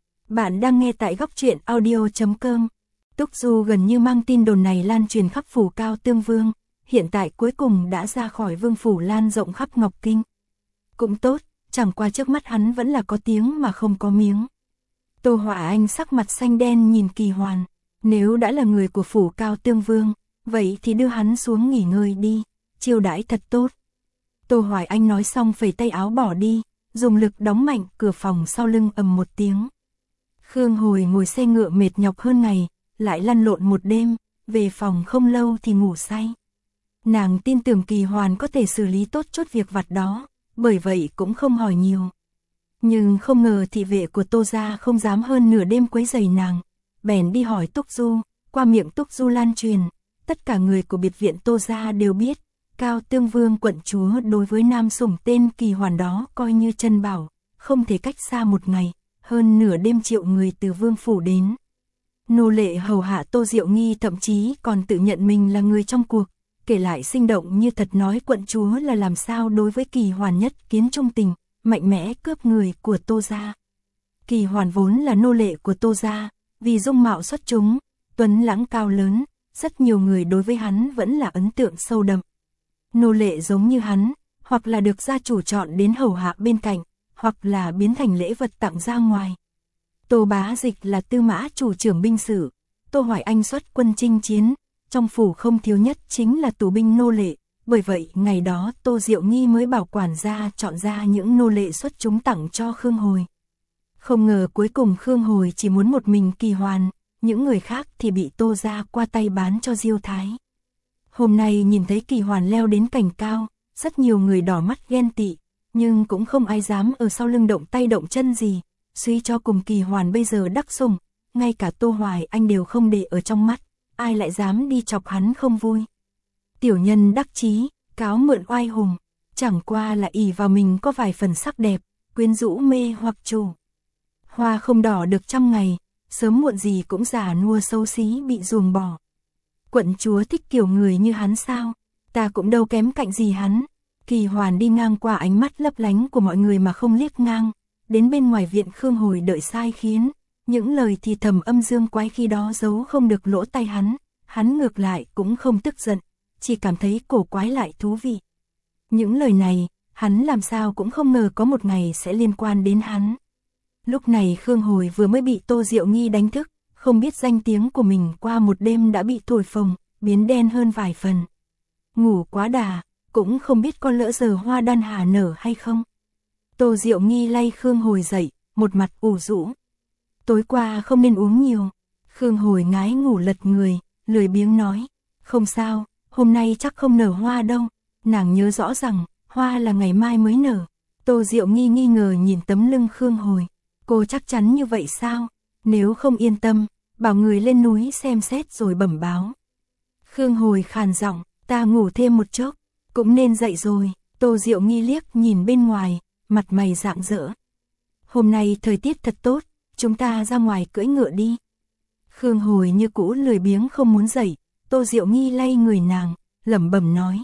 Bạn đang nghe tại góc truyện audio.com. Túc Du gần như mang tin đồn này lan truyền khắp phủ Cao Tương Vương, hiện tại cuối cùng đã ra khỏi vương phủ lan rộng khắp Ngọc Kinh. Cũng tốt, chẳng qua trước mắt hắn vẫn là có tiếng mà không có miếng. Tô Hỏa Anh sắc mặt xanh đen nhìn Kỳ Hoàn, nếu đã là người của phủ Cao Tương Vương, vậy thì đưa hắn xuống nghỉ ngơi đi, chiêu đãi thật tốt. Tô Hoài Anh nói xong phẩy tay áo bỏ đi, dùng lực đóng mạnh cửa phòng sau lưng ầm một tiếng. Khương Hồi ngồi xe ngựa mệt nhọc hơn ngày, lại lăn lộn một đêm, về phòng không lâu thì ngủ say. Nàng tin tưởng Kỳ Hoàn có thể xử lý tốt chút việc vặt đó, bởi vậy cũng không hỏi nhiều. Nhưng không ngờ thị vệ của Tô gia không dám hơn nửa đêm quấy rầy nàng, bèn đi hỏi Túc Du, qua miệng Túc Du lan truyền, tất cả người của biệt viện Tô gia đều biết, Cao Tương Vương quận chúa đối với nam sủng tên Kỳ Hoàn đó coi như chân bảo, không thể cách xa một ngày, hơn nửa đêm triệu người từ vương phủ đến. Nô lệ hầu hạ Tô Diệu Nghi thậm chí còn tự nhận mình là người trong cuộc, kể lại sinh động như thật nói quận chúa là làm sao đối với Kỳ Hoàn nhất kiến trung tình, mạnh mẽ cướp người của Tô gia. Kỳ Hoàn vốn là nô lệ của Tô gia, vì dung mạo xuất chúng, tuấn lãng cao lớn, rất nhiều người đối với hắn vẫn là ấn tượng sâu đậm. Nô lệ giống như hắn, hoặc là được gia chủ chọn đến hầu hạ bên cạnh, hoặc là biến thành lễ vật tặng ra ngoài. Tô Bá Dịch là tư mã chủ trưởng binh sử, Tô Hoài Anh xuất quân chinh chiến, trong phủ không thiếu nhất chính là tù binh nô lệ, bởi vậy ngày đó Tô Diệu Nghi mới bảo quản gia chọn ra những nô lệ xuất chúng tặng cho Khương Hồi. Không ngờ cuối cùng Khương Hồi chỉ muốn một mình Kỳ Hoàn, những người khác thì bị Tô gia qua tay bán cho Diêu Thái. Hôm nay nhìn thấy Kỳ Hoàn leo đến cành cao, rất nhiều người đỏ mắt ghen tị, nhưng cũng không ai dám ở sau lưng động tay động chân gì, suy cho cùng Kỳ Hoàn bây giờ đắc sủng, ngay cả Tô Hoài Anh đều không để ở trong mắt, ai lại dám đi chọc hắn không vui. Tiểu nhân đắc chí, cáo mượn oai hùng, chẳng qua là ỷ vào mình có vài phần sắc đẹp, quyến rũ mê hoặc chủ. Hoa không đỏ được trăm ngày, sớm muộn gì cũng già nua xấu xí bị ruồng bỏ. Quận chúa thích kiểu người như hắn sao? Ta cũng đâu kém cạnh gì hắn. Kỳ Hoàn đi ngang qua ánh mắt lấp lánh của mọi người mà không liếc ngang, đến bên ngoài viện Khương Hồi đợi sai khiến, những lời thì thầm âm dương quái khi đó giấu không được lỗ tai hắn ngược lại cũng không tức giận, chỉ cảm thấy cổ quái lại thú vị. Những lời này, hắn làm sao cũng không ngờ có một ngày sẽ liên quan đến hắn. Lúc này Khương Hồi vừa mới bị Tô Diệu Nghi đánh thức, không biết danh tiếng của mình qua một đêm đã bị thổi phồng, biến đen hơn vài phần. Ngủ quá đà, cũng không biết có lỡ giờ hoa đan hà nở hay không. Tô Diệu Nghi lay Khương Hồi dậy, một mặt ủ rũ. Tối qua không nên uống nhiều. Khương Hồi ngái ngủ lật người, lười biếng nói. Không sao, hôm nay chắc không nở hoa đâu. Nàng nhớ rõ rằng, hoa là ngày mai mới nở. Tô Diệu Nghi nghi ngờ nhìn tấm lưng Khương Hồi. Cô chắc chắn như vậy sao? Nếu không yên tâm, bảo người lên núi xem xét rồi bẩm báo. Khương Hồi khàn giọng, ta ngủ thêm một chốc, cũng nên dậy rồi. Tô Diệu Nghi liếc nhìn bên ngoài, mặt mày rạng rỡ. Hôm nay thời tiết thật tốt, chúng ta ra ngoài cưỡi ngựa đi. Khương Hồi như cũ lười biếng không muốn dậy, Tô Diệu Nghi lay người nàng, lẩm bẩm nói.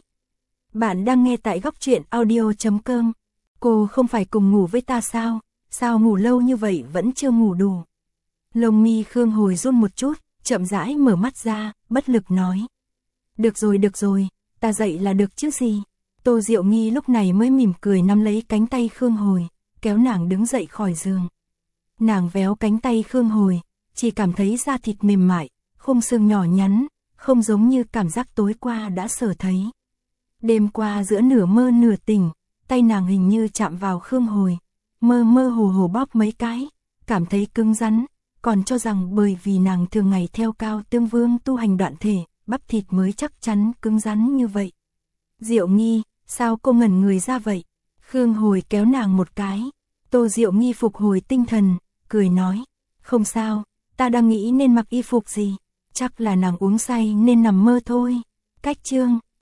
Bạn đang nghe tại góc truyện audio.com. Cô không phải cùng ngủ với ta sao? Sao ngủ lâu như vậy vẫn chưa ngủ đủ? Lông mi Khương Hồi run một chút, chậm rãi mở mắt ra, bất lực nói. Được rồi, ta dậy là được chứ gì. Tô Diệu Nghi lúc này mới mỉm cười nắm lấy cánh tay Khương Hồi, kéo nàng đứng dậy khỏi giường. Nàng véo cánh tay Khương Hồi, chỉ cảm thấy da thịt mềm mại, khung xương nhỏ nhắn, không giống như cảm giác tối qua đã sở thấy. Đêm qua giữa nửa mơ nửa tỉnh, tay nàng hình như chạm vào Khương Hồi, mơ mơ hồ hồ bóp mấy cái, cảm thấy cứng rắn, còn cho rằng bởi vì nàng thường ngày theo Cao Tương Vương tu hành đoạn thể, bắp thịt mới chắc chắn cứng rắn như vậy. Diệu Nghi, sao cô ngẩn người ra vậy? Khương Hồi kéo nàng một cái. Tô Diệu Nghi phục hồi tinh thần, cười nói. Không sao, ta đang nghĩ nên mặc y phục gì. Chắc là nàng uống say nên nằm mơ thôi. Cách chương